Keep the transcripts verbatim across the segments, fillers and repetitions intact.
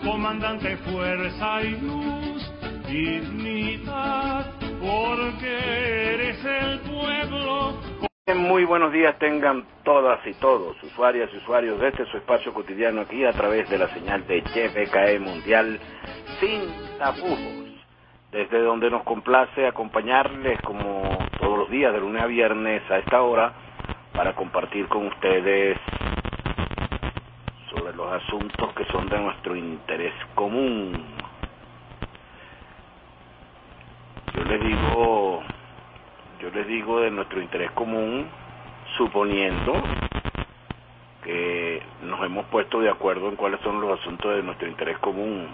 comandante, fuerza y luz, dignidad, porque eres el pueblo. Muy buenos días tengan todas y todos, usuarias y usuarios de este su espacio cotidiano aquí a través de la señal de Y B K E Mundial sin tapujos, desde donde nos complace acompañarles como todos los días de lunes a viernes a esta hora para compartir con ustedes sobre los asuntos que son de nuestro interés común. Yo les digo, yo les digo de nuestro interés común, suponiendo que nos hemos puesto de acuerdo en cuáles son los asuntos de nuestro interés común,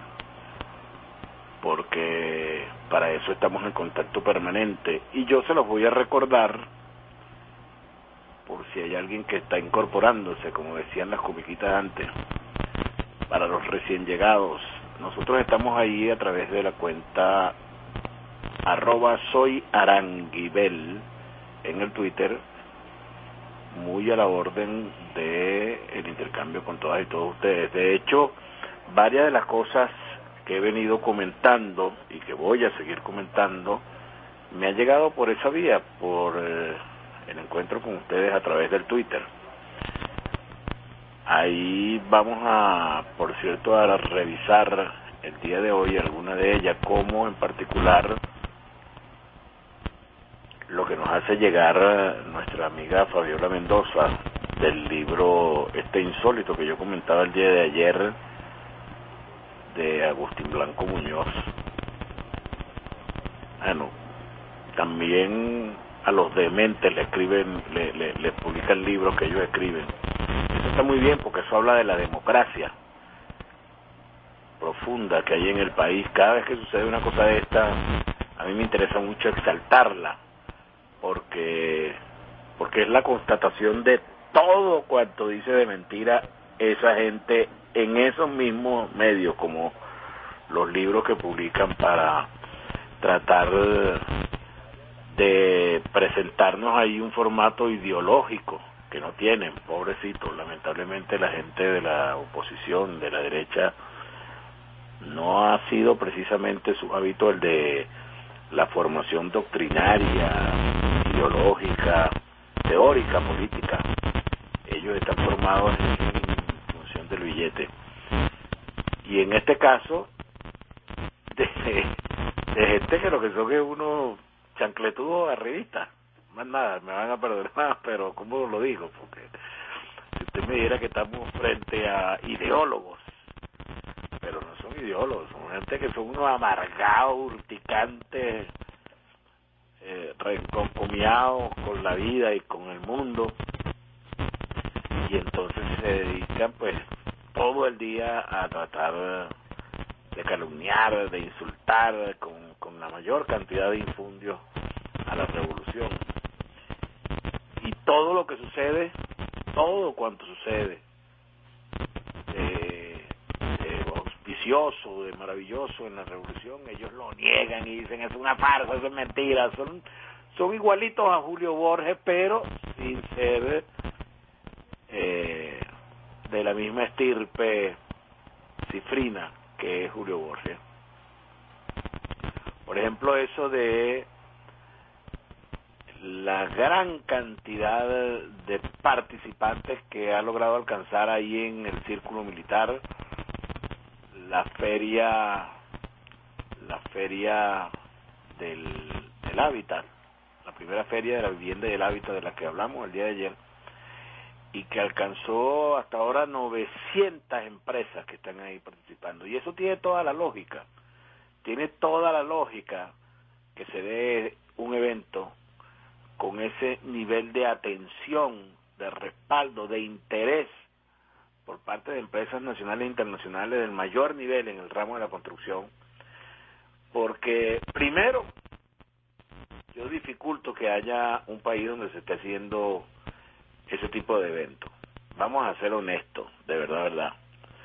porque para eso estamos en contacto permanente. Y yo se los voy a recordar, por si hay alguien que está incorporándose, como decían las comiquitas antes, para los recién llegados. Nosotros estamos ahí a través de la cuenta arroba soy aranguibel en el Twitter, muy a la orden de el intercambio con todas y todos ustedes. De hecho, varias de las cosas que he venido comentando y que voy a seguir comentando me han llegado por esa vía, por eh, el encuentro con ustedes a través del Twitter. Ahí vamos a, por cierto, a revisar el día de hoy alguna de ellas, como en particular lo que nos hace llegar nuestra amiga Fabiola Mendoza del libro este insólito que yo comentaba el día de ayer de Agustín Blanco Muñoz. Bueno, también a los dementes le escriben, le, le, le publican libros que ellos escriben. Eso está muy bien porque eso habla de la democracia profunda que hay en el país. Cada vez que sucede una cosa de esta, a mí me interesa mucho exaltarla, porque porque es la constatación de todo cuanto dice de mentira esa gente en esos mismos medios, como los libros que publican para tratar de presentarnos ahí un formato ideológico que no tienen, pobrecitos. Lamentablemente la gente de la oposición, de la derecha, no ha sido precisamente su hábito el de la formación doctrinaria, ideológica, teórica, política. Ellos están formados en función del billete. Y en este caso, de, de gente que lo que son es unos chancletudos arribistas. Más nada, me van a perdonar, pero ¿cómo lo digo? Porque si usted me dijera que estamos frente a ideólogos, pero no son ideólogos, son gente que son unos amargados, urticantes, eh, reconcomiados con la vida y con el mundo, y entonces se dedican pues todo el día a tratar de calumniar, de insultar con, con la mayor cantidad de infundios a la revolución. Y todo lo que sucede, todo cuanto sucede de, de auspicioso, de maravilloso en la revolución, ellos lo niegan y dicen es una farsa, eso es mentira. Son, son igualitos a Julio Borges, pero sin ser eh, de la misma estirpe cifrina que es Julio Borges. Por ejemplo, eso de la gran cantidad de participantes que ha logrado alcanzar ahí en el círculo militar la feria la feria del, del hábitat, la primera feria de la vivienda y del hábitat de la que hablamos el día de ayer, y que alcanzó hasta ahora novecientas empresas que están ahí participando. Y eso tiene toda la lógica, tiene toda la lógica que se dé un evento con ese nivel de atención, de respaldo, de interés por parte de empresas nacionales e internacionales del mayor nivel en el ramo de la construcción, porque primero yo dificulto que haya un país donde se esté haciendo ese tipo de eventos. Vamos a ser honestos, de verdad, verdad.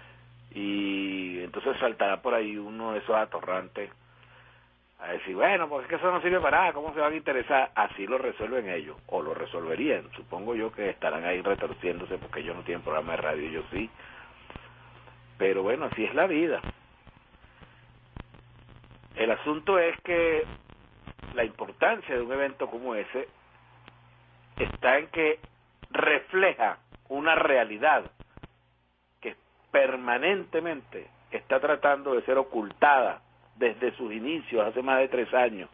Y entonces saltará por ahí uno de esos atorrantes a decir, bueno, porque es que eso no sirve para nada, ¿cómo se van a interesar? Así lo resuelven ellos, o lo resolverían. Supongo yo que estarán ahí retorciéndose porque ellos no tienen programa de radio, ellos sí. pero bueno, así es la vida. El asunto es que la importancia de un evento como ese está en que refleja una realidad que permanentemente está tratando de ser ocultada desde sus inicios, hace más de tres años,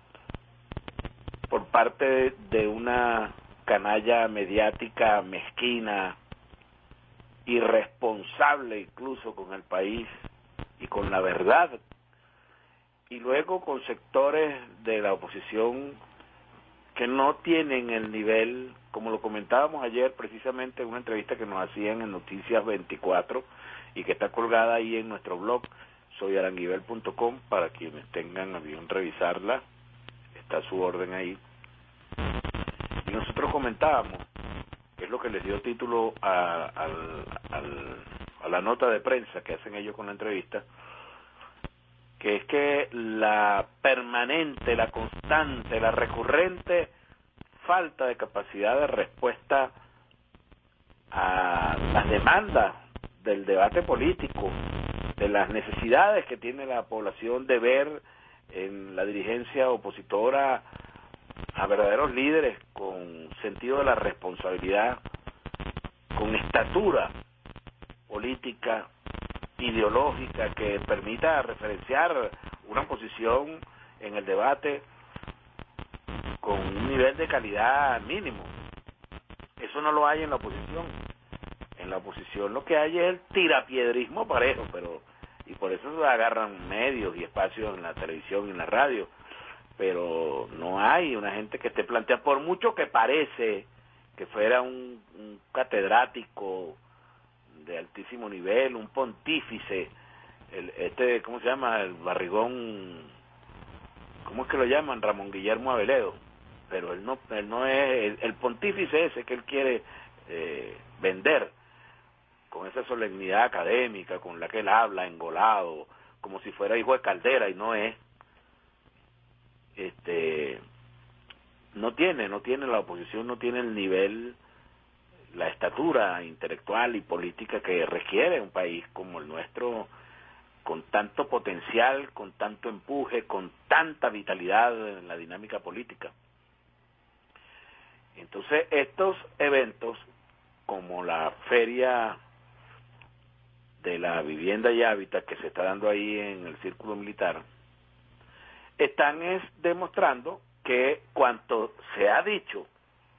por parte de, de una canalla mediática mezquina, irresponsable incluso con el país y con la verdad, y luego con sectores de la oposición que no tienen el nivel, como lo comentábamos ayer precisamente en una entrevista que nos hacían en Noticias veinticuatro y que está colgada ahí en nuestro blog, soy aranguibel punto com, para quienes tengan a bien revisarla, está a su orden ahí. Y nosotros comentábamos, que es lo que les dio título a, al, al, a la nota de prensa que hacen ellos con la entrevista, que es que la permanente, la constante, la recurrente falta de capacidad de respuesta a las demandas del debate político, de las necesidades que tiene la población de ver en la dirigencia opositora a verdaderos líderes con sentido de la responsabilidad, con estatura política, ideológica, que permita referenciar una posición en el debate con un nivel de calidad mínimo. Eso no lo hay en la oposición. En la oposición lo que hay es el tirapiedrismo parejo, pero y por eso se agarran medios y espacios en la televisión y en la radio, pero no hay una gente que esté planteada, por mucho que parece que fuera un, un catedrático de altísimo nivel, un pontífice, el, este, ¿cómo se llama? El barrigón, ¿cómo es que lo llaman? Ramón Guillermo Aveledo, pero él no, él no es el, el pontífice ese que él quiere eh, vender, con esa solemnidad académica con la que él habla, engolado, como si fuera hijo de Caldera, y no es. Este, no tiene, no tiene la oposición, no tiene el nivel, la estatura intelectual y política que requiere un país como el nuestro, con tanto potencial, con tanto empuje, con tanta vitalidad en la dinámica política. Entonces, estos eventos, como la feria de la vivienda y hábitat que se está dando ahí en el círculo militar, están es demostrando que cuanto se ha dicho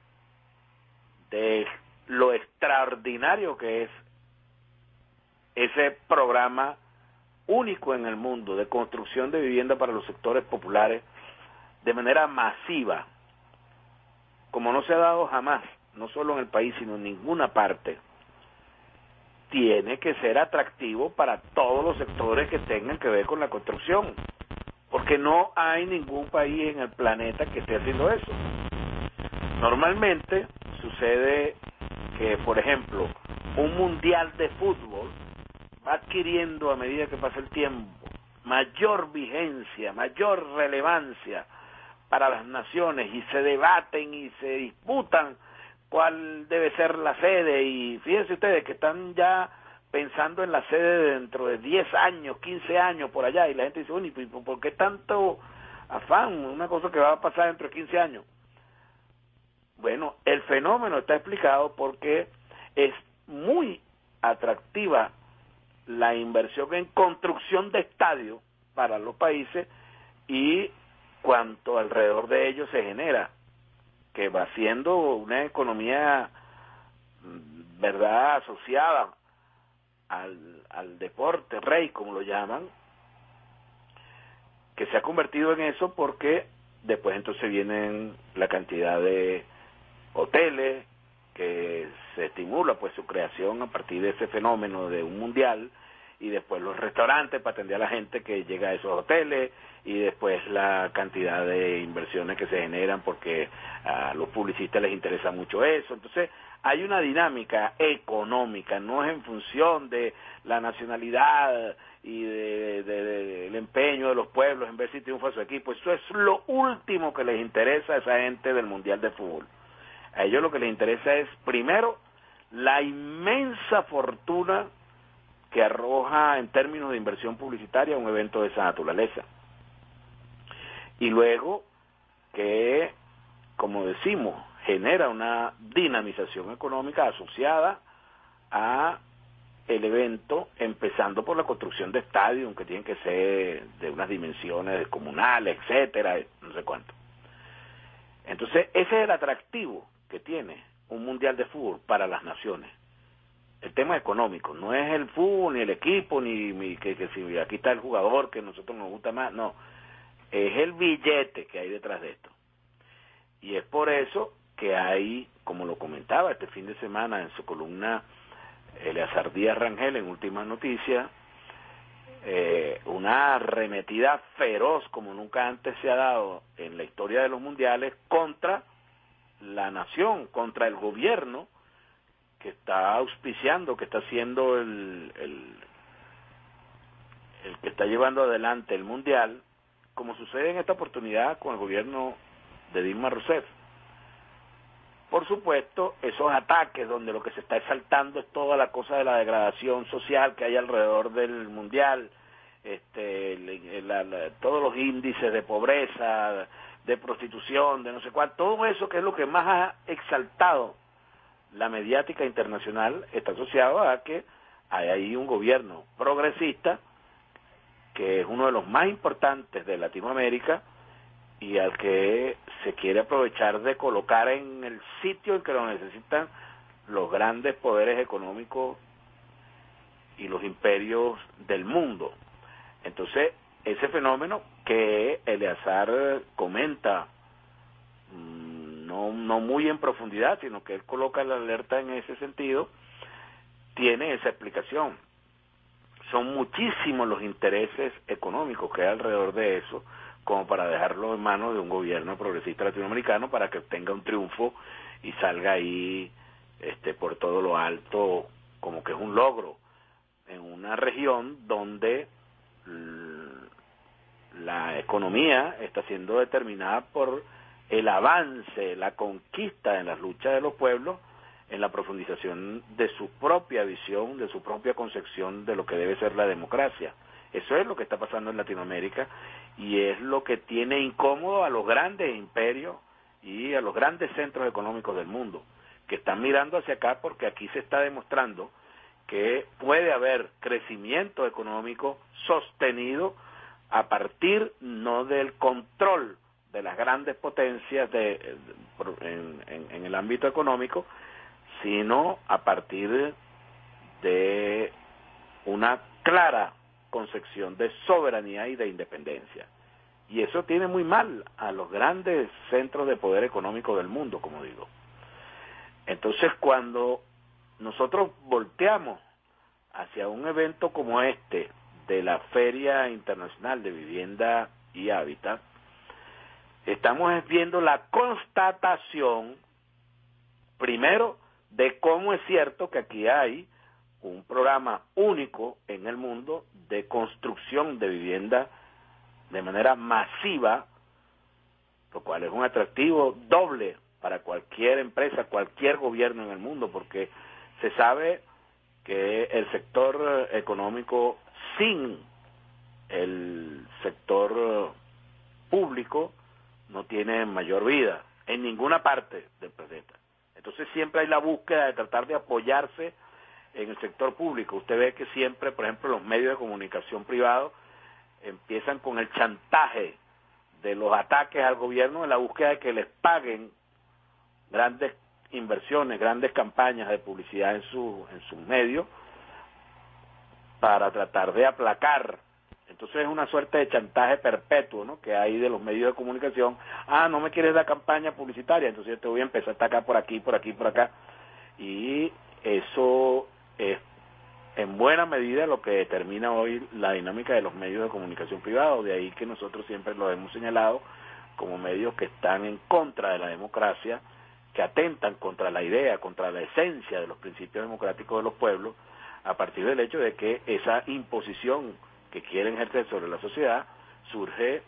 de lo extraordinario que es ese programa único en el mundo de construcción de vivienda para los sectores populares de manera masiva, como no se ha dado jamás, no solo en el país, sino en ninguna parte, tiene que ser atractivo para todos los sectores que tengan que ver con la construcción, porque no hay ningún país en el planeta que esté haciendo eso. Normalmente sucede que, por ejemplo, un mundial de fútbol va adquiriendo a medida que pasa el tiempo mayor vigencia, mayor relevancia para las naciones, y se debaten y se disputan cuál debe ser la sede, y fíjense ustedes que están ya pensando en la sede dentro de diez años, quince años por allá, y la gente dice, bueno, ¿y por qué tanto afán? Una cosa que va a pasar dentro de quince años. Bueno, el fenómeno está explicado porque es muy atractiva la inversión en construcción de estadios para los países y cuanto alrededor de ellos se genera, que va siendo una economía, verdad, asociada al, al deporte rey, como lo llaman, que se ha convertido en eso, porque después entonces vienen la cantidad de hoteles que se estimula pues su creación a partir de ese fenómeno de un mundial, y después los restaurantes para atender a la gente que llega a esos hoteles, y después la cantidad de inversiones que se generan porque a los publicistas les interesa mucho eso. Entonces hay una dinámica económica, no es en función de la nacionalidad y de, de, de, del empeño de los pueblos en ver si triunfa su equipo. Eso es lo último que les interesa a esa gente del mundial de fútbol. A ellos lo que les interesa es, primero, la inmensa fortuna que arroja en términos de inversión publicitaria un evento de esa naturaleza. Y luego que, como decimos, genera una dinamización económica asociada a el evento, empezando por la construcción de estadios que tienen que ser de unas dimensiones comunales, etcétera, no sé cuánto. Entonces, ese es el atractivo que tiene un mundial de fútbol para las naciones. El tema económico, no es el fútbol, ni el equipo, ni, ni que, que si aquí está el jugador que a nosotros nos gusta más, no. Es el billete que hay detrás de esto. Y es por eso que hay, como lo comentaba este fin de semana en su columna Eleazar Díaz Rangel en Últimas Noticias, eh, una arremetida feroz como nunca antes se ha dado en la historia de los mundiales contra la nación, contra el gobierno que está auspiciando, que está haciendo el, el, el que está llevando adelante el mundial, como sucede en esta oportunidad con el gobierno de Dilma Rousseff. Por supuesto, esos ataques donde lo que se está exaltando es toda la cosa de la degradación social que hay alrededor del mundial, este, la, la, todos los índices de pobreza, de prostitución, de no sé cuál, todo eso que es lo que más ha exaltado la mediática internacional está asociado a que hay ahí un gobierno progresista que es uno de los más importantes de Latinoamérica y al que se quiere aprovechar de colocar en el sitio en que lo necesitan los grandes poderes económicos y los imperios del mundo. Entonces, ese fenómeno que Eleazar comenta, no, no muy en profundidad, sino que él coloca la alerta en ese sentido, tiene esa explicación. Son muchísimos los intereses económicos que hay alrededor de eso, como para dejarlo en manos de un gobierno progresista latinoamericano para que tenga un triunfo y salga ahí este, por todo lo alto, como que es un logro, en una región donde la economía está siendo determinada por el avance, la conquista en las luchas de los pueblos, en la profundización de su propia visión, de su propia concepción de lo que debe ser la democracia. Eso es lo que está pasando en Latinoamérica y es lo que tiene incómodo a los grandes imperios y a los grandes centros económicos del mundo, que están mirando hacia acá porque aquí se está demostrando que puede haber crecimiento económico sostenido a partir no del control de las grandes potencias de, de, en, en, en el ámbito económico, sino a partir de una clara concepción de soberanía y de independencia. Y eso tiene muy mal a los grandes centros de poder económico del mundo, como digo. Entonces, cuando nosotros volteamos hacia un evento como este, de la Feria Internacional de Vivienda y Hábitat, estamos viendo la constatación, primero, de cómo es cierto que aquí hay un programa único en el mundo de construcción de vivienda de manera masiva, lo cual es un atractivo doble para cualquier empresa, cualquier gobierno en el mundo, porque se sabe que el sector económico sin el sector público no tiene mayor vida en ninguna parte del planeta. Entonces siempre hay la búsqueda de tratar de apoyarse en el sector público. Usted ve que siempre, por ejemplo, los medios de comunicación privados empiezan con el chantaje de los ataques al gobierno en la búsqueda de que les paguen grandes inversiones, grandes campañas de publicidad en su en sus medios para tratar de aplacar. Entonces es una suerte de chantaje perpetuo, ¿no?, que hay de los medios de comunicación. Ah, no me quieres dar campaña publicitaria, entonces yo te voy a empezar a atacar por aquí, por aquí, por acá. Y eso es en buena medida lo que determina hoy la dinámica de los medios de comunicación privados. De ahí que nosotros siempre lo hemos señalado como medios que están en contra de la democracia, que atentan contra la idea, contra la esencia de los principios democráticos de los pueblos, a partir del hecho de que esa imposición que quieren ejercer sobre la sociedad surge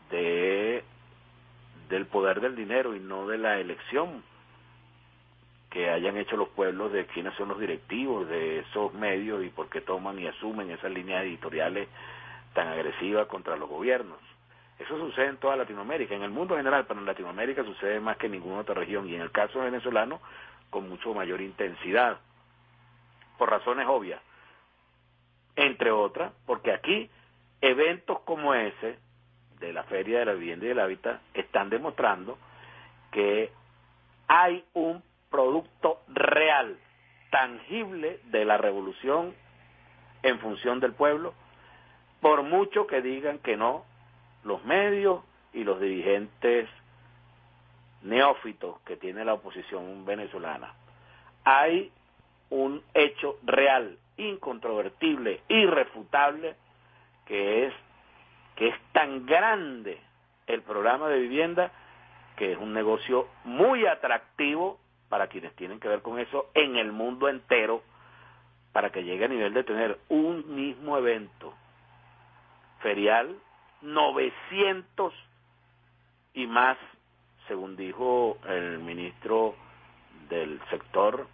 de del poder del dinero y no de la elección que hayan hecho los pueblos de quiénes son los directivos de esos medios y por qué toman y asumen esas líneas editoriales tan agresivas contra los gobiernos. Eso sucede en toda Latinoamérica, en el mundo en general, pero en Latinoamérica sucede más que en ninguna otra región, y en el caso venezolano con mucho mayor intensidad, por razones obvias, entre otras, porque aquí eventos como ese, de la Feria de la Vivienda y del Hábitat, están demostrando que hay un producto real, tangible de la revolución en función del pueblo, por mucho que digan que no los medios y los dirigentes neófitos que tiene la oposición venezolana. Hay un hecho real, incontrovertible, irrefutable, que es que es tan grande el programa de vivienda que es un negocio muy atractivo para quienes tienen que ver con eso en el mundo entero, para que llegue a nivel de tener un mismo evento ferial, novecientos y más, según dijo el ministro del sector,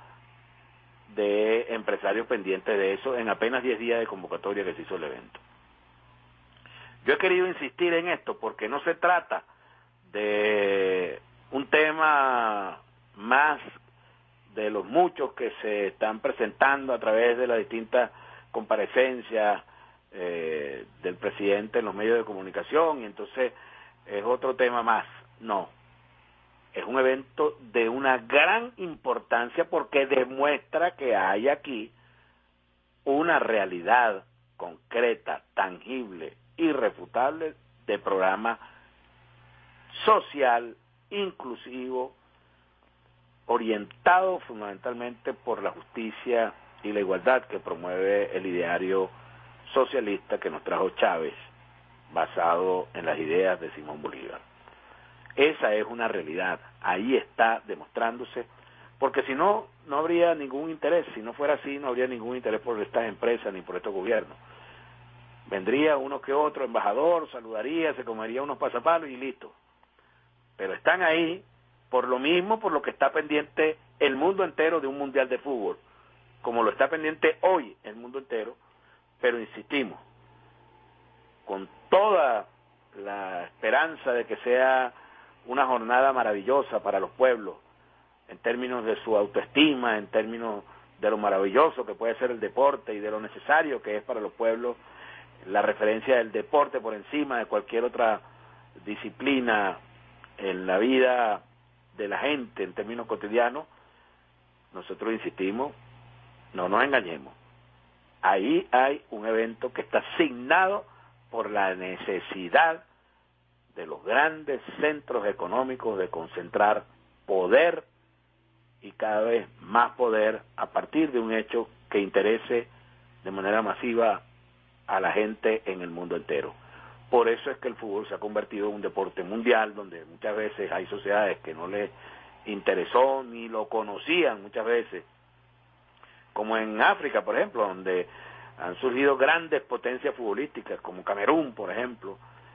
de empresarios pendientes de eso, en apenas diez días de convocatoria que se hizo el evento. Yo he querido insistir en esto porque no se trata de un tema más de los muchos que se están presentando a través de las distintas comparecencias eh, del presidente en los medios de comunicación, y entonces es otro tema más. No, es un evento de una gran importancia porque demuestra que hay aquí una realidad concreta, tangible, irrefutable de programa social, inclusivo, orientado fundamentalmente por la justicia y la igualdad que promueve el ideario socialista que nos trajo Chávez, basado en las ideas de Simón Bolívar. Esa es una realidad, ahí está demostrándose, porque si no, no habría ningún interés, si no fuera así, no habría ningún interés por estas empresas ni por estos gobiernos. Vendría uno que otro embajador, saludaría, se comería unos pasapalos y listo. Pero están ahí por lo mismo, por lo que está pendiente el mundo entero de un mundial de fútbol, como lo está pendiente hoy el mundo entero, pero insistimos, con toda la esperanza de que sea una jornada maravillosa para los pueblos, en términos de su autoestima, en términos de lo maravilloso que puede ser el deporte y de lo necesario que es para los pueblos la referencia del deporte por encima de cualquier otra disciplina en la vida de la gente en términos cotidianos. Nosotros insistimos, no nos engañemos, ahí hay un evento que está asignado por la necesidad de los grandes centros económicos de concentrar poder y cada vez más poder a partir de un hecho que interese de manera masiva a la gente en el mundo entero. Por eso es que el fútbol se ha convertido en un deporte mundial, donde muchas veces hay sociedades que no les interesó ni lo conocían muchas veces, como en África, por ejemplo, donde han surgido grandes potencias futbolísticas, como Camerún, por ejemplo,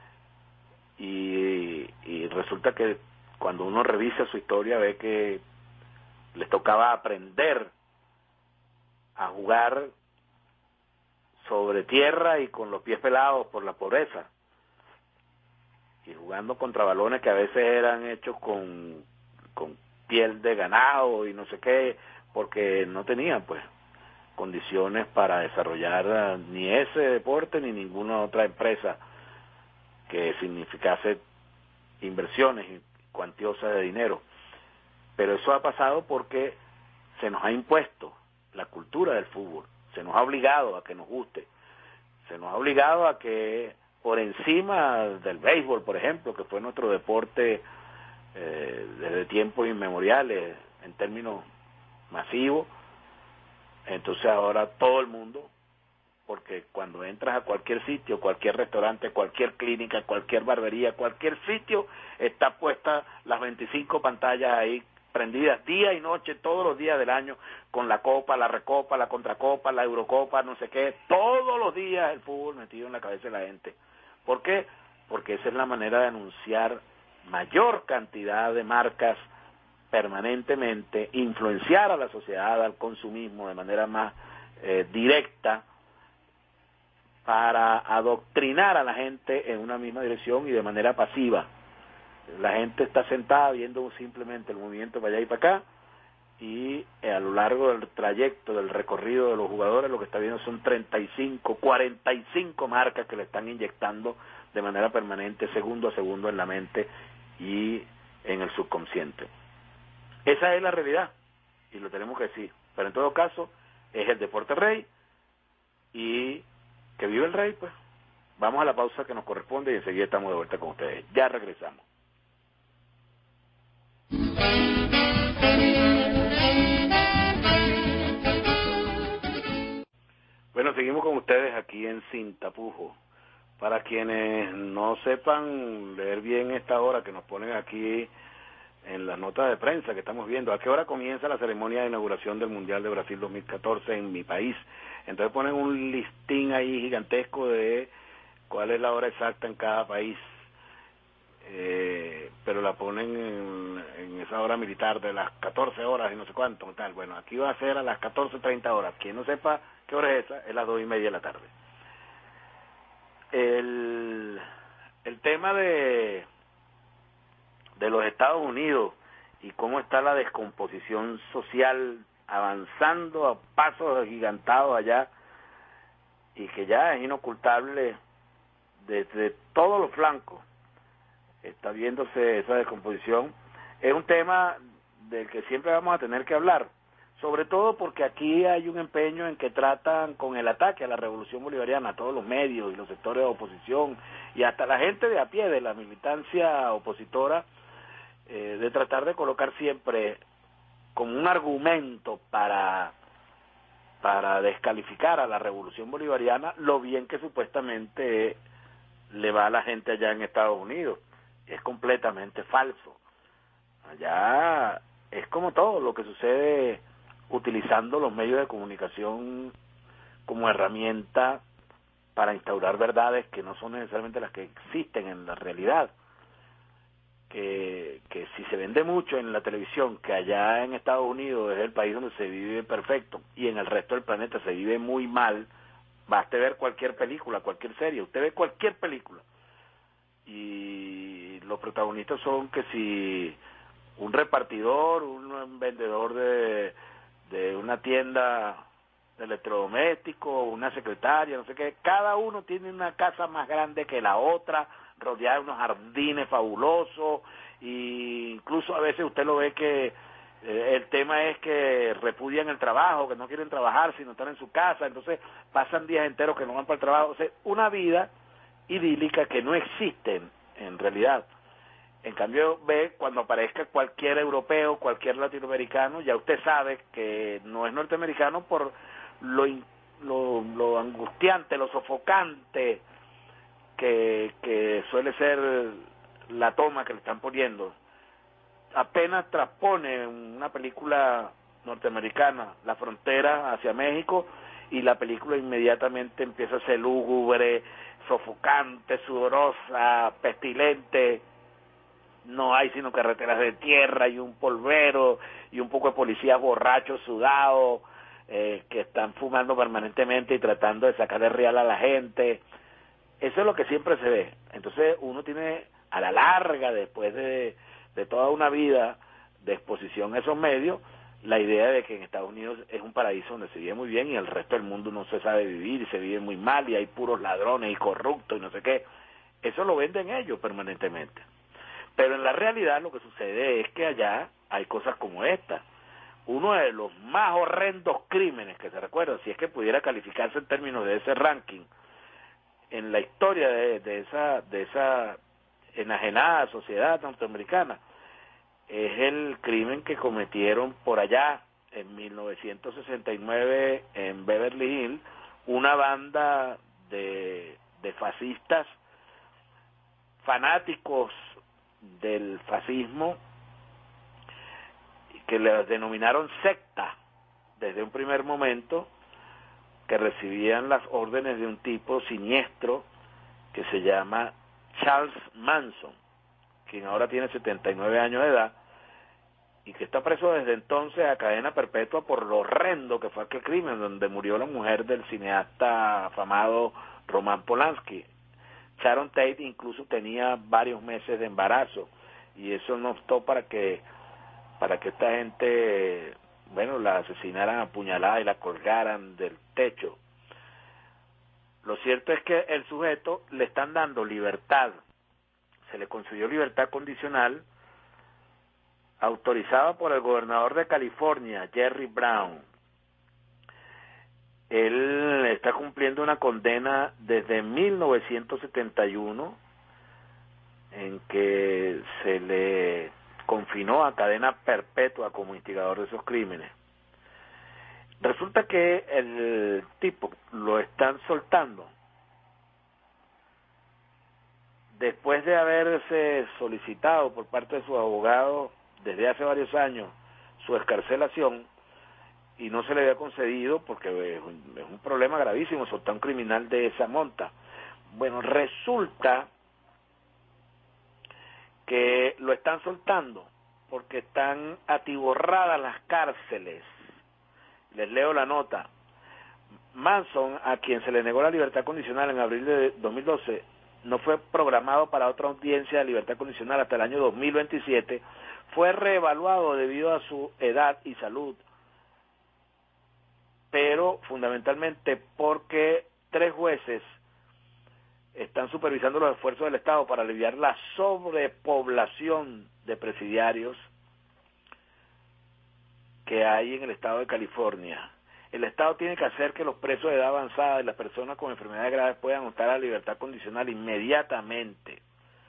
y, y resulta que cuando uno revisa su historia ve que les tocaba aprender a jugar sobre tierra y con los pies pelados por la pobreza, y jugando contra balones que a veces eran hechos con, con piel de ganado y no sé qué, porque no tenían pues condiciones para desarrollar ni ese deporte ni ninguna otra empresa que significase inversiones cuantiosas de dinero. Pero eso ha pasado porque se nos ha impuesto la cultura del fútbol, se nos ha obligado a que nos guste, se nos ha obligado a que por encima del béisbol, por ejemplo, que fue nuestro deporte eh, desde tiempos inmemoriales en términos masivos, entonces ahora todo el mundo, porque cuando entras a cualquier sitio, cualquier restaurante, cualquier clínica, cualquier barbería, cualquier sitio, está puesta las veinticinco pantallas ahí prendidas día y noche, todos los días del año, con la Copa, la Recopa, la Contracopa, la Eurocopa, no sé qué, todos los días el fútbol metido en la cabeza de la gente. ¿Por qué? Porque esa es la manera de anunciar mayor cantidad de marcas permanentemente influenciar a la sociedad al consumismo de manera más eh, directa, para adoctrinar a la gente en una misma dirección y de manera pasiva. La gente está sentada viendo simplemente el movimiento para allá y para acá, y eh, a lo largo del trayecto, del recorrido de los jugadores, lo que está viendo son treinta y cinco, cuarenta y cinco marcas que le están inyectando de manera permanente, segundo a segundo, en la mente y en el subconsciente. Esa es la realidad, y lo tenemos que decir. Pero en todo caso, es el deporte rey, y que vive el rey, pues. Vamos a la pausa que nos corresponde y enseguida estamos de vuelta con ustedes. Ya regresamos. Bueno, seguimos con ustedes aquí en Sin Tapujos. Para quienes no sepan leer bien esta hora que nos ponen aquí en las notas de prensa que estamos viendo, ¿a qué hora comienza la ceremonia de inauguración del Mundial de Brasil dos mil catorce en mi país? Entonces ponen un listín ahí gigantesco de cuál es la hora exacta en cada país, eh, pero la ponen en, en esa hora militar de las catorce horas y no sé cuánto, tal. Bueno, aquí va a ser a las catorce treinta horas. Quien no sepa qué hora es esa, es las dos y media de la tarde. El, el tema de, de los Estados Unidos y cómo está la descomposición social avanzando a pasos agigantados allá, y que ya es inocultable desde todos los flancos, está viéndose esa descomposición. Es un tema del que siempre vamos a tener que hablar, sobre todo porque aquí hay un empeño en que tratan con el ataque a la revolución bolivariana, a todos los medios y los sectores de oposición, y hasta la gente de a pie de la militancia opositora, eh, de tratar de colocar siempre como un argumento para, para descalificar a la revolución bolivariana lo bien que supuestamente le va a la gente allá en Estados Unidos. Es completamente falso. Allá es como todo lo que sucede utilizando los medios de comunicación como herramienta para instaurar verdades que no son necesariamente las que existen en la realidad. Que, que si se vende mucho en la televisión que allá en Estados Unidos es el país donde se vive perfecto y en el resto del planeta se vive muy mal, baste ver cualquier película, cualquier serie, usted ve cualquier película y los protagonistas son que si un repartidor, un vendedor de, de una tienda de electrodomésticos, una secretaria, no sé qué, cada uno tiene una casa más grande que la otra, rodeada de unos jardines fabulosos, e incluso a veces usted lo ve que eh, el tema es que repudian el trabajo, que no quieren trabajar sino están en su casa, entonces pasan días enteros que no van para el trabajo. O sea, una vida idílica que no existe en, en realidad. En cambio, ve cuando aparezca cualquier europeo, cualquier latinoamericano, ya usted sabe que no es norteamericano por lo, lo, lo angustiante, lo sofocante que, que suele ser la toma que le están poniendo. Apenas transpone una película norteamericana la frontera hacia México y la película inmediatamente empieza a ser lúgubre, sofocante, sudorosa, pestilente. No hay sino carreteras de tierra y un polvero y un poco de policías borrachos, sudados, eh, que están fumando permanentemente y tratando de sacarle real a la gente. Eso es lo que siempre se ve. Entonces uno tiene a la larga, después de, de toda una vida de exposición a esos medios, la idea de que en Estados Unidos es un paraíso donde se vive muy bien y el resto del mundo no se sabe vivir y se vive muy mal y hay puros ladrones y corruptos y no sé qué. Eso lo venden ellos permanentemente. Pero en la realidad lo que sucede es que allá hay cosas como esta. Uno de los más horrendos crímenes que se recuerda, si es que pudiera calificarse en términos de ese ranking, en la historia de, de esa de esa enajenada sociedad norteamericana, es el crimen que cometieron por allá en mil novecientos sesenta y nueve en Beverly Hills una banda de, de fascistas fanáticos del fascismo que le denominaron secta desde un primer momento, que recibían las órdenes de un tipo siniestro que se llama Charles Manson, quien ahora tiene setenta y nueve años de edad, y que está preso desde entonces a cadena perpetua por lo horrendo que fue aquel crimen donde murió la mujer del cineasta afamado Roman Polanski. Sharon Tate incluso tenía varios meses de embarazo y eso no optó para que para que esta gente, bueno, la asesinaran a puñalada y la colgaran del techo. Lo cierto es que el sujeto le están dando libertad, se le concedió libertad condicional autorizada por el gobernador de California, Jerry Brown. Él está cumpliendo una condena desde mil novecientos setenta y uno en que se le confinó a cadena perpetua como instigador de esos crímenes. Resulta que el tipo lo están soltando después de haberse solicitado por parte de su abogado desde hace varios años su excarcelación y no se le había concedido porque es un, es un problema gravísimo soltar a un criminal de esa monta. Bueno, resulta que lo están soltando porque están atiborradas las cárceles. Les leo la nota. Manson, a quien se le negó la libertad condicional en abril de dos mil doce, no fue programado para otra audiencia de libertad condicional hasta el año dos mil veintisiete, fue reevaluado debido a su edad y salud, pero fundamentalmente porque tres jueces están supervisando los esfuerzos del Estado para aliviar la sobrepoblación de presidiarios que hay en el estado de California. El Estado tiene que hacer que los presos de edad avanzada y las personas con enfermedades graves puedan optar a la libertad condicional inmediatamente.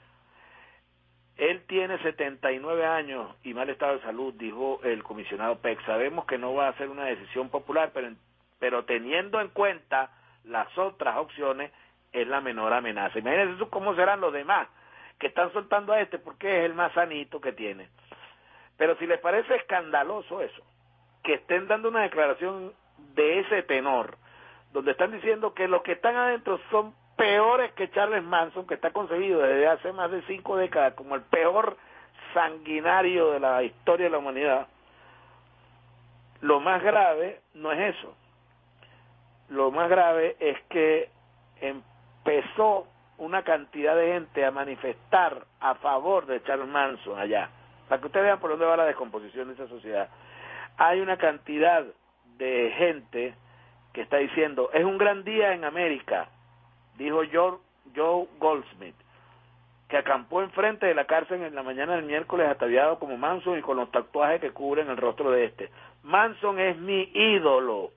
Él tiene setenta y nueve años y mal estado de salud, dijo el comisionado Peck. Sabemos que no va a ser una decisión popular, pero, pero teniendo en cuenta las otras opciones, es la menor amenaza. Imagínense cómo serán los demás que están soltando a este, porque es el más sanito que tiene. Pero si les parece escandaloso eso, que estén dando una declaración de ese tenor, donde están diciendo que los que están adentro son peores que Charles Manson, que está concebido desde hace más de cinco décadas como el peor sanguinario de la historia de la humanidad, lo más grave no es eso. Lo más grave es que empezó una cantidad de gente a manifestar a favor de Charles Manson allá, para que ustedes vean por dónde va la descomposición de esa sociedad. Hay una cantidad de gente que está diciendo, es un gran día en América, dijo Joe, Joe Goldsmith, que acampó enfrente de la cárcel en la mañana del miércoles ataviado como Manson y con los tatuajes que cubren el rostro de este. Manson es mi ídolo,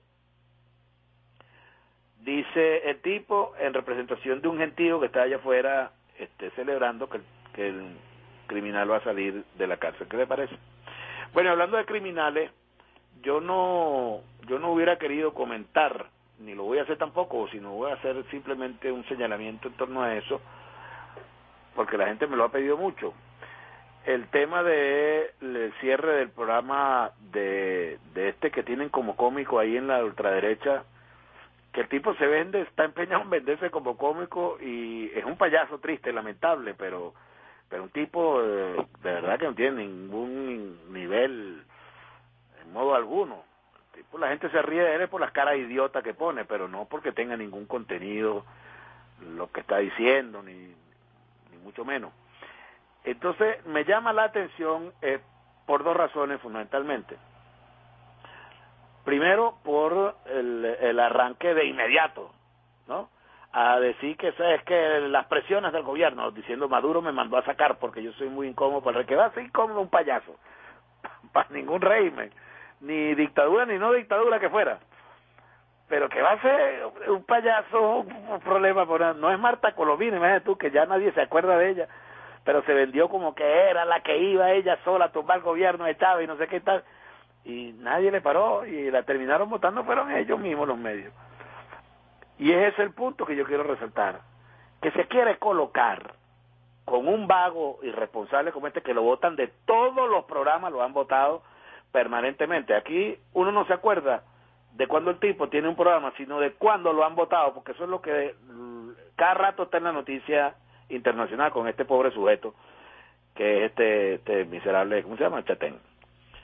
dice el tipo en representación de un gentío que está allá afuera este, celebrando que, que el criminal va a salir de la cárcel. ¿Qué le parece? Bueno, hablando de criminales, yo no yo no hubiera querido comentar, ni lo voy a hacer tampoco, sino voy a hacer simplemente un señalamiento en torno a eso, porque la gente me lo ha pedido mucho. El tema de el cierre del programa de, de este que tienen como cómico ahí en la ultraderecha, que el tipo se vende, está empeñado en venderse como cómico y es un payaso triste, lamentable, pero pero un tipo eh, de verdad que no tiene ningún nivel en modo alguno. El tipo, la gente se ríe de él por las caras idiotas que pone, pero no porque tenga ningún contenido lo que está diciendo, ni, ni mucho menos. Entonces me llama la atención eh, por dos razones fundamentalmente. Primero, por el, el arranque de inmediato, ¿no? A decir que es que las presiones del gobierno, diciendo Maduro me mandó a sacar porque yo soy muy incómodo para el que va a ser incómodo un payaso, para ningún régimen, ni dictadura ni no dictadura que fuera, pero que va a ser un payaso, un problema, por no es Marta Colombina, imagínate tú que ya nadie se acuerda de ella, pero se vendió como que era la que iba ella sola a tumbar el gobierno de Chávez y no sé qué tal, y nadie le paró y la terminaron votando, fueron ellos mismos los medios. Y ese es el punto que yo quiero resaltar, que se quiere colocar con un vago irresponsable como este que lo votan de todos los programas, lo han votado permanentemente. Aquí uno no se acuerda de cuando el tipo tiene un programa, sino de cuándo lo han votado, porque eso es lo que cada rato está en la noticia internacional con este pobre sujeto, que es este, este miserable, ¿cómo se llama? Chatén.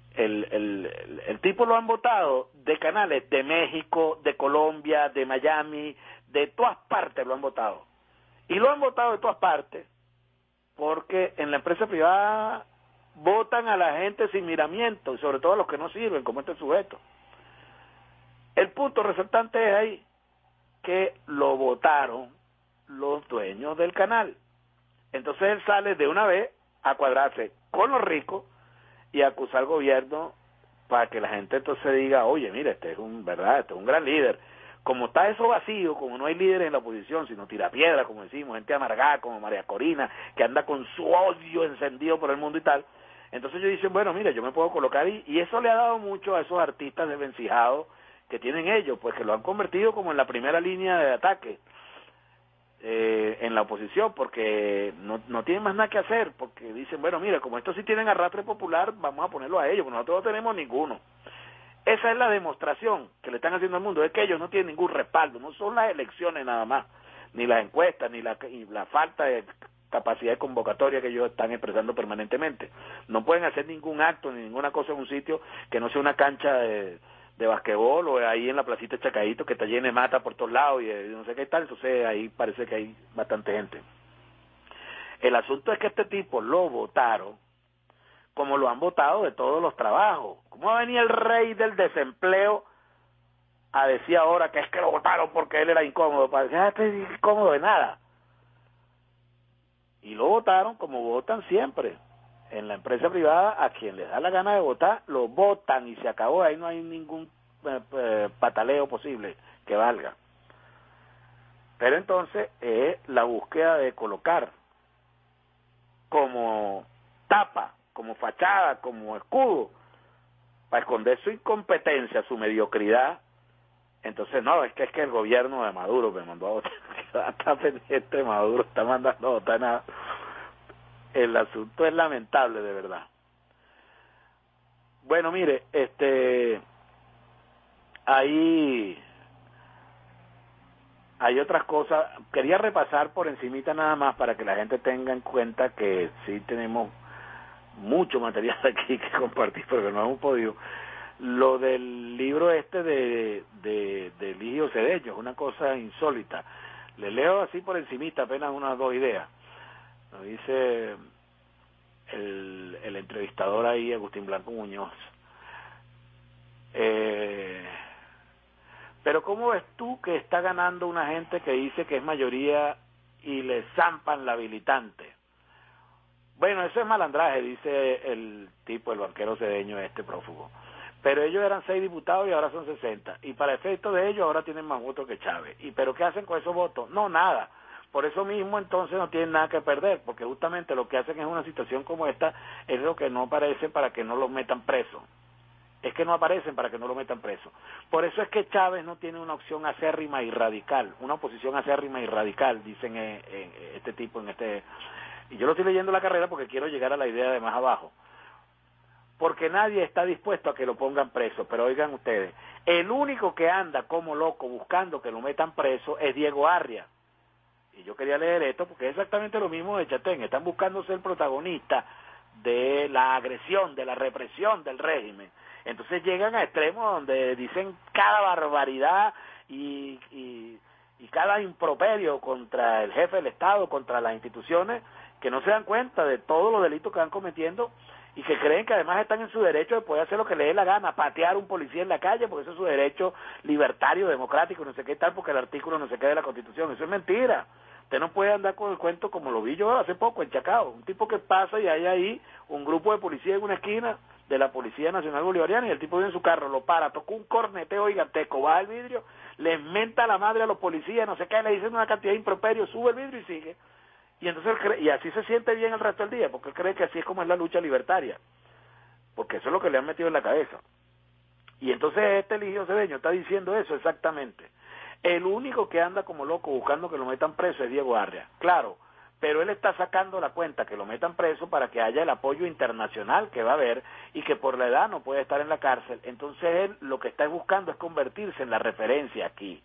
el, el, el, el tipo lo han votado de canales de México, de Colombia, de Miami, de todas partes lo han votado. Y lo han votado de todas partes porque en la empresa privada votan a la gente sin miramiento, y sobre todo a los que no sirven, como este sujeto. El punto resaltante es ahí que lo votaron los dueños del canal. Entonces él sale de una vez a cuadrarse con los ricos y a acusar al gobierno para que la gente entonces diga, oye, mira, este es un, ¿verdad? Este es un gran líder. Como está eso vacío, como no hay líderes en la oposición, sino tirapiedra, como decimos, gente amargada como María Corina, que anda con su odio encendido por el mundo y tal, entonces ellos dicen, bueno, mira, yo me puedo colocar y, y eso le ha dado mucho a esos artistas desvencijados que tienen ellos, pues que lo han convertido como en la primera línea de ataque eh, en la oposición, porque no, no tienen más nada que hacer, porque dicen, bueno, mira, como estos sí tienen arrastre popular, vamos a ponerlo a ellos, porque nosotros no tenemos ninguno. Esa es la demostración que le están haciendo al mundo, es que ellos no tienen ningún respaldo, no son las elecciones nada más, ni las encuestas, ni la, y la falta de capacidad de convocatoria que ellos están expresando permanentemente. No pueden hacer ningún acto ni ninguna cosa en un sitio que no sea una cancha de, de basquetbol o ahí en la placita de Chacaíto que está llena de mata por todos lados y, y no sé qué tal, entonces ahí parece que hay bastante gente. El asunto es que este tipo lo votaron como lo han votado de todos los trabajos. ¿Cómo va a venir el rey del desempleo a decir ahora que es que lo votaron porque él era incómodo? Para decir, ah, este es incómodo de nada. Y lo votaron como votan siempre. En la empresa privada, a quien les da la gana de votar, lo votan y se acabó. Ahí no hay ningún eh, eh, pataleo posible que valga. Pero entonces es la búsqueda de colocar como tapa, como fachada, como escudo, para esconder su incompetencia, su mediocridad. Entonces, no, es que es que el gobierno de Maduro me mandó a votar, está pendiente de Maduro, está mandando a votar nada. El asunto es lamentable, de verdad. Bueno, mire, este, ahí hay otras cosas, quería repasar por encimita nada más para que la gente tenga en cuenta que sí tenemos mucho material aquí que compartir, pero no hemos podido. Lo del libro este de, de, de Eligio Cedeño, es una cosa insólita. Le leo así por encimita apenas unas dos ideas. Nos dice el, el entrevistador ahí, Agustín Blanco Muñoz. Eh, pero ¿cómo ves tú que está ganando una gente que dice que es mayoría y le zampan la habilitante? Bueno, eso es malandraje, dice el tipo, el banquero cedeño, este prófugo. Pero ellos eran seis diputados y ahora son sesenta. Y para efecto de ellos ahora tienen más votos que Chávez. ¿Y pero qué hacen con esos votos? No, nada. Por eso mismo entonces no tienen nada que perder, porque justamente lo que hacen es una situación como esta, es lo que no aparece para que no los metan presos. Es que no aparecen para que no lo metan preso. Por eso es que Chávez no tiene una opción acérrima y radical, una oposición acérrima y radical, dicen eh, eh, este tipo en este... Y yo lo estoy leyendo la carrera porque quiero llegar a la idea de más abajo. Porque nadie está dispuesto a que lo pongan preso, pero oigan ustedes, el único que anda como loco buscando que lo metan preso es Diego Arria. Y yo quería leer esto porque es exactamente lo mismo de Chatén, están buscando ser protagonista de la agresión, de la represión del régimen. Entonces llegan a extremos donde dicen cada barbaridad y, y, y cada improperio contra el jefe del Estado, contra las instituciones, que no se dan cuenta de todos los delitos que van cometiendo y que creen que además están en su derecho de poder hacer lo que les dé la gana, patear a un policía en la calle, porque eso es su derecho libertario, democrático, no sé qué tal, porque el artículo no sé qué de la Constitución. Eso es mentira. Usted no puede andar con el cuento como lo vi yo hace poco en Chacao, un tipo que pasa y hay ahí un grupo de policía en una esquina de la Policía Nacional Bolivariana y el tipo viene en su carro, lo para, tocó un corneteo gigantesco, baja el vidrio, les menta la madre a los policías, no sé qué, le dicen una cantidad de improperios, sube el vidrio y sigue. Y entonces él cree, y así se siente bien el resto del día, porque él cree que así es como es la lucha libertaria, porque eso es lo que le han metido en la cabeza. Y entonces este Eligio Cedeño está diciendo eso exactamente. El único que anda como loco buscando que lo metan preso es Diego Arria, claro, pero él está sacando la cuenta que lo metan preso para que haya el apoyo internacional que va a haber y que por la edad no puede estar en la cárcel. Entonces él lo que está buscando es convertirse en la referencia aquí.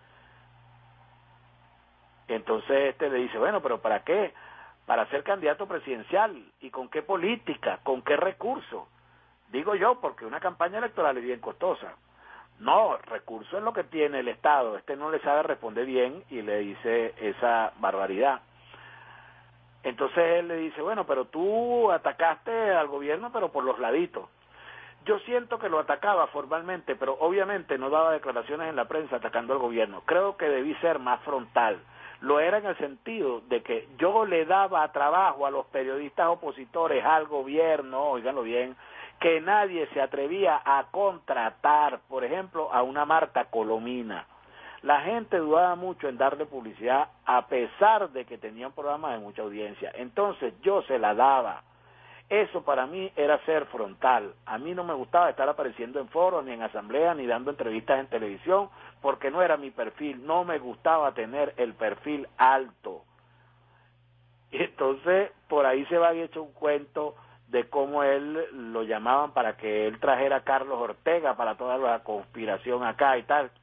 Entonces este le dice, bueno, pero ¿para qué? Para ser candidato presidencial. ¿Y con qué política? ¿Con qué recurso? Digo yo, porque una campaña electoral es bien costosa. No, recurso es lo que tiene el Estado. Este no le sabe responder bien y le dice esa barbaridad. Entonces él le dice, bueno, pero tú atacaste al gobierno, pero por los laditos. Yo siento que lo atacaba formalmente, pero obviamente no daba declaraciones en la prensa atacando al gobierno. Creo que debí ser más frontal. Lo era en el sentido de que yo le daba trabajo a los periodistas opositores al gobierno, óiganlo bien, que nadie se atrevía a contratar, por ejemplo, a una Marta Colomina. La gente dudaba mucho en darle publicidad a pesar de que tenía un programa de mucha audiencia. Entonces yo se la daba. Eso para mí era ser frontal. A mí no me gustaba estar apareciendo en foros, ni en asambleas, ni dando entrevistas en televisión, porque no era mi perfil. No me gustaba tener el perfil alto. Y entonces por ahí se va y hecho un cuento de cómo él lo llamaban para que él trajera a Carlos Ortega para toda la conspiración acá y tal.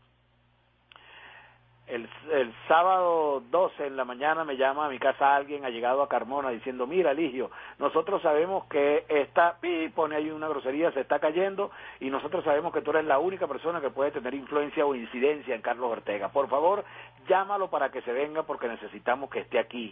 El, el sábado doce en la mañana me llama a mi casa alguien allegado a Carmona diciendo, mira Eligio, nosotros sabemos que esta, y pone ahí una grosería, se está cayendo, y nosotros sabemos que tú eres la única persona que puede tener influencia o incidencia en Carlos Ortega. Por favor, llámalo para que se venga porque necesitamos que esté aquí.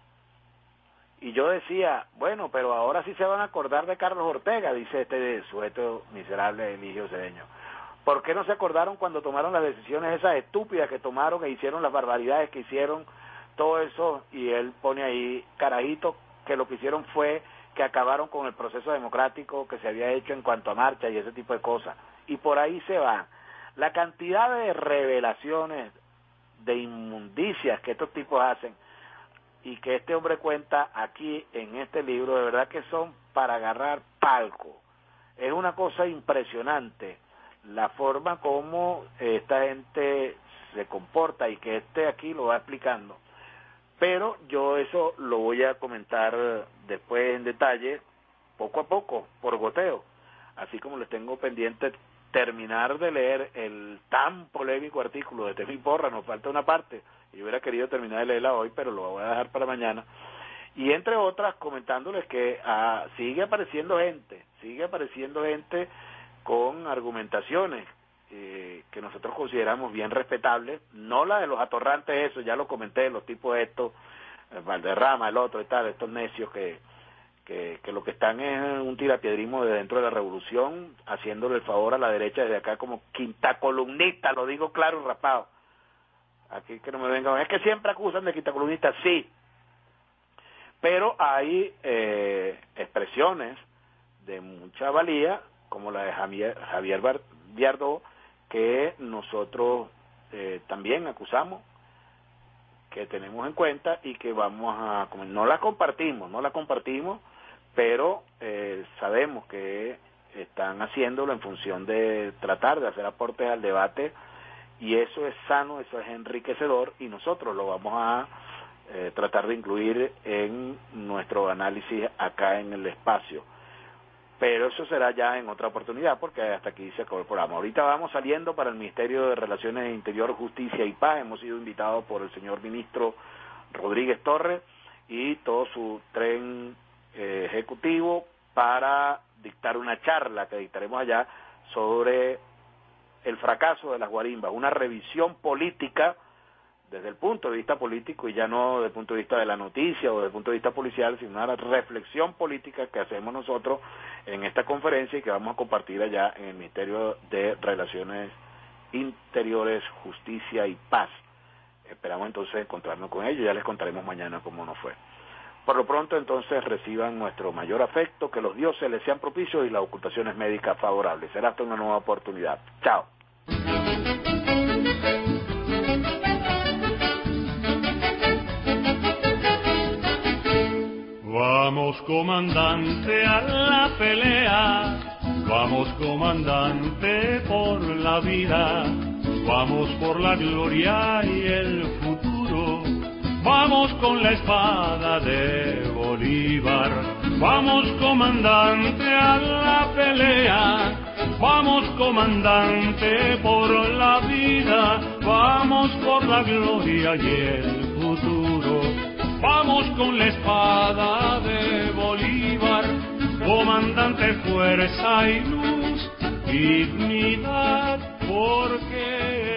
Y yo decía, bueno, pero ahora sí se van a acordar de Carlos Ortega, dice este sujeto miserable Eligio Cedeño. ¿Por qué no se acordaron cuando tomaron las decisiones esas estúpidas que tomaron e hicieron las barbaridades que hicieron, todo eso? Y él pone ahí, carajito, que lo que hicieron fue que acabaron con el proceso democrático que se había hecho en cuanto a marcha y ese tipo de cosas. Y por ahí se va. La cantidad de revelaciones, de inmundicias que estos tipos hacen y que este hombre cuenta aquí en este libro, de verdad que son para agarrar palco. Es una cosa impresionante la forma como esta gente se comporta y que este aquí lo va explicando. Pero yo eso lo voy a comentar después en detalle, poco a poco, por goteo. Así como les tengo pendiente terminar de leer el tan polémico artículo de Temi Porra, nos falta una parte, y hubiera querido terminar de leerla hoy, pero lo voy a dejar para mañana. Y entre otras, comentándoles que ah, sigue apareciendo gente, sigue apareciendo gente con argumentaciones eh, que nosotros consideramos bien respetables, no la de los atorrantes, eso ya lo comenté, los tipos estos, eh, Valderrama, el otro y tal, estos necios que, que, que lo que están es un tirapiedrismo de dentro de la revolución, haciéndole el favor a la derecha desde acá como quinta columnista, lo digo claro y rapado. Aquí que no me vengan, es que siempre acusan de quinta columnista, sí, pero hay eh, expresiones de mucha valía, como la de Javier, Javier Viardó, que nosotros eh, también acusamos, que tenemos en cuenta y que vamos a... No la compartimos, no la compartimos, pero eh, sabemos que están haciéndolo en función de tratar de hacer aportes al debate, y eso es sano, eso es enriquecedor, y nosotros lo vamos a eh, tratar de incluir en nuestro análisis acá en el espacio. Pero eso será ya en otra oportunidad, porque hasta aquí se acabó el programa. Ahorita vamos saliendo para el Ministerio de Relaciones Interior, Justicia y Paz. Hemos sido invitados por el señor ministro Rodríguez Torres y todo su tren eh, ejecutivo para dictar una charla que dictaremos allá sobre el fracaso de las guarimbas, una revisión política desde el punto de vista político y ya no desde el punto de vista de la noticia o desde el punto de vista policial, sino una reflexión política que hacemos nosotros en esta conferencia y que vamos a compartir allá en el Ministerio de Relaciones Interiores, Justicia y Paz. Esperamos entonces encontrarnos con ellos, ya les contaremos mañana cómo nos fue. Por lo pronto entonces reciban nuestro mayor afecto, que los dioses les sean propicios y las ocultaciones médicas favorables. Será hasta una nueva oportunidad. Chao. Vamos, comandante, a la pelea, vamos, comandante, por la vida, vamos por la gloria y el futuro, vamos con la espada de Bolívar, vamos, comandante, a la pelea, vamos, comandante, por la vida, vamos por la gloria y el futuro. Vamos con la espada de Bolívar, comandante. comandante, fuerza y luz, dignidad, porque